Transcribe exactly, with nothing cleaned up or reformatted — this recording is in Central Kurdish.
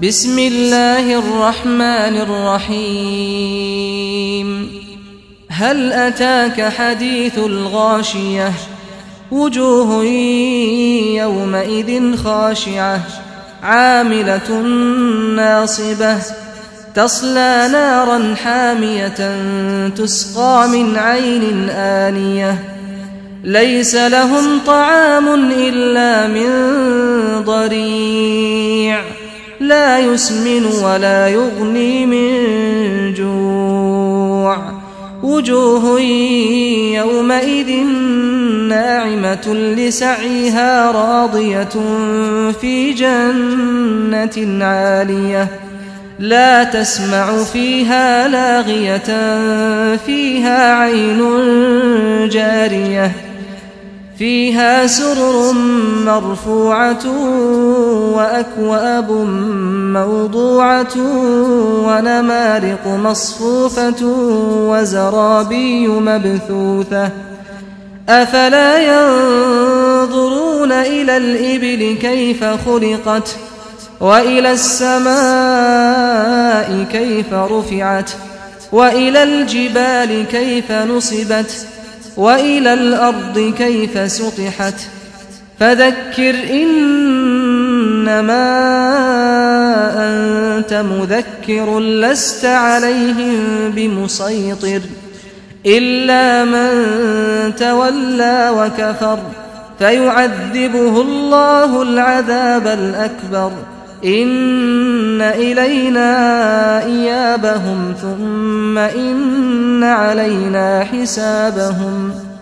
بسم الله الرحمن الرحيم هل أتاك حديث الغاشية وجوه يومئذ خاشعة عاملة ناصبة تصلى نارا حامية تسقى من عين آنية ليس لهم طعام إلا من ضريع لا يسمن ولا يغني من جوع وجوه يومئذ ناعمة لسعيها راضية في جنة عالية لا تسمع فيها لاغية فيها عين جارية فيها سرر مرفوعة وأكواب موضوعة ونمارق مصفوفة وزرابي مبثوثة أفلا ينظرون إلى الإبل كيف خلقت وإلى السماء كيف رفعت وإلى الجبال كيف نصبت وإلى الأرض كيف سطحت فذكر إنما أنت مذكر لست عليهم بمسيطر إلا من تولى وكفر فيعذبه الله العذاب الأكبر إن إلينا إيابهم ثم إن علينا حسابهم